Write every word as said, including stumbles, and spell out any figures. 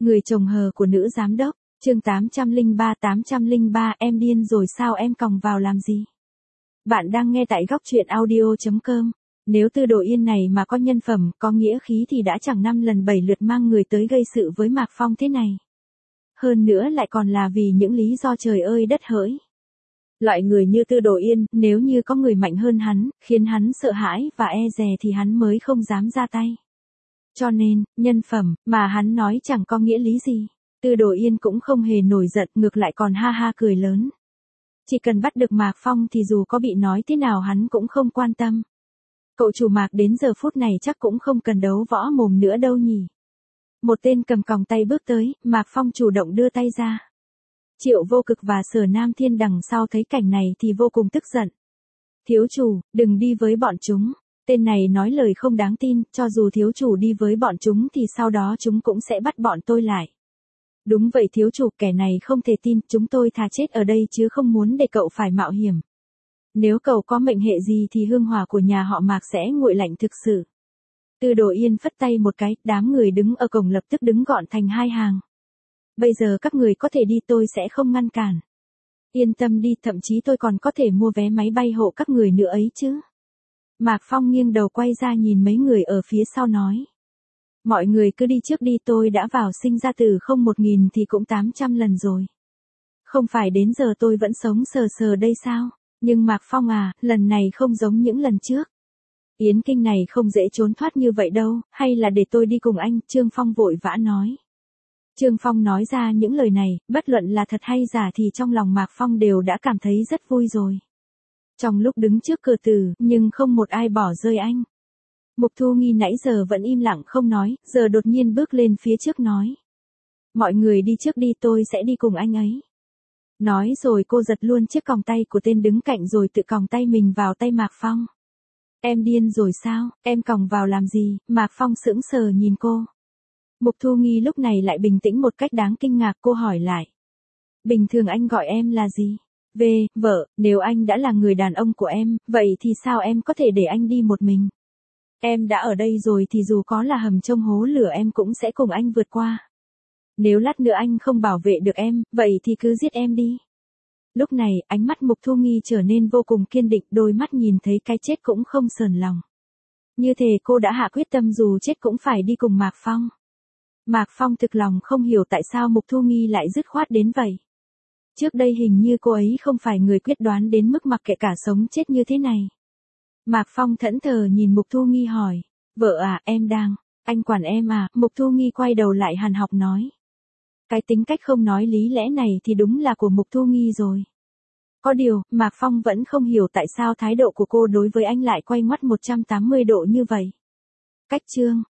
Người chồng hờ của nữ giám đốc, chương tám trăm lẻ ba tám trăm lẻ ba em điên rồi sao em còng vào làm gì? Bạn đang nghe tại góc truyện audio chấm com. Nếu Tư Đồ Yên này mà có nhân phẩm, có nghĩa khí thì đã chẳng năm lần bảy lượt mang người tới gây sự với Mạc Phong thế này. Hơn nữa lại còn là vì những lý do trời ơi đất hỡi. Loại người như Tư Đồ Yên, nếu như có người mạnh hơn hắn, khiến hắn sợ hãi và e dè thì hắn mới không dám ra tay. Cho nên, nhân phẩm, mà hắn nói chẳng có nghĩa lý gì. Tư Đồ Yên cũng không hề nổi giận, ngược lại còn ha ha cười lớn. Chỉ cần bắt được Mạc Phong thì dù có bị nói thế nào hắn cũng không quan tâm. Cậu chủ Mạc đến giờ phút này chắc cũng không cần đấu võ mồm nữa đâu nhỉ. Một tên cầm còng tay bước tới, Mạc Phong chủ động đưa tay ra. Triệu Vô Cực và Sở Nam Thiên đằng sau thấy cảnh này thì vô cùng tức giận. Thiếu chủ, đừng đi với bọn chúng. Tên này nói lời không đáng tin, cho dù thiếu chủ đi với bọn chúng thì sau đó chúng cũng sẽ bắt bọn tôi lại. Đúng vậy thiếu chủ, kẻ này không thể tin, chúng tôi thà chết ở đây chứ không muốn để cậu phải mạo hiểm. Nếu cậu có mệnh hệ gì thì hương hỏa của nhà họ Mạc sẽ nguội lạnh thực sự. Tư Đồ Yên phất tay một cái, đám người đứng ở cổng lập tức đứng gọn thành hai hàng. Bây giờ các người có thể đi, tôi sẽ không ngăn cản. Yên tâm đi, thậm chí tôi còn có thể mua vé máy bay hộ các người nữa ấy chứ. Mạc Phong nghiêng đầu quay ra nhìn mấy người ở phía sau nói. Mọi người cứ đi trước đi, tôi đã vào sinh ra từ không một nghìn thì cũng tám trăm lần rồi. Không phải đến giờ tôi vẫn sống sờ sờ đây sao? Nhưng Mạc Phong à, lần này không giống những lần trước. Yến Kinh này không dễ trốn thoát như vậy đâu, hay là để tôi đi cùng anh, Trương Phong vội vã nói. Trương Phong nói ra những lời này, bất luận là thật hay giả thì trong lòng Mạc Phong đều đã cảm thấy rất vui rồi. Trong lúc đứng trước cửa tử, nhưng không một ai bỏ rơi anh. Mục Thu Nghi nãy giờ vẫn im lặng không nói, giờ đột nhiên bước lên phía trước nói. Mọi người đi trước đi, tôi sẽ đi cùng anh ấy. Nói rồi cô giật luôn chiếc còng tay của tên đứng cạnh rồi tự còng tay mình vào tay Mạc Phong. Em điên rồi sao, em còng vào làm gì? Mạc Phong sững sờ nhìn cô. Mục Thu Nghi lúc này lại bình tĩnh một cách đáng kinh ngạc, cô hỏi lại. Bình thường anh gọi em là gì? Về, vợ, nếu anh đã là người đàn ông của em, vậy thì sao em có thể để anh đi một mình? Em đã ở đây rồi thì dù có là hầm trông hố lửa em cũng sẽ cùng anh vượt qua. Nếu lát nữa anh không bảo vệ được em, vậy thì cứ giết em đi. Lúc này, ánh mắt Mục Thu Nghi trở nên vô cùng kiên định, đôi mắt nhìn thấy cái chết cũng không sờn lòng. Như thể cô đã hạ quyết tâm dù chết cũng phải đi cùng Mạc Phong. Mạc Phong thực lòng không hiểu tại sao Mục Thu Nghi lại dứt khoát đến vậy. Trước đây hình như cô ấy không phải người quyết đoán đến mức mặc kệ cả sống chết như thế này. Mạc Phong thẫn thờ nhìn Mục Thu Nghi hỏi. Vợ à, em đang, anh quản em à, Mục Thu Nghi quay đầu lại hàn học nói. Cái tính cách không nói lý lẽ này thì đúng là của Mục Thu Nghi rồi. Có điều, Mạc Phong vẫn không hiểu tại sao thái độ của cô đối với anh lại quay ngoắt một trăm tám mươi độ như vậy. Cách chương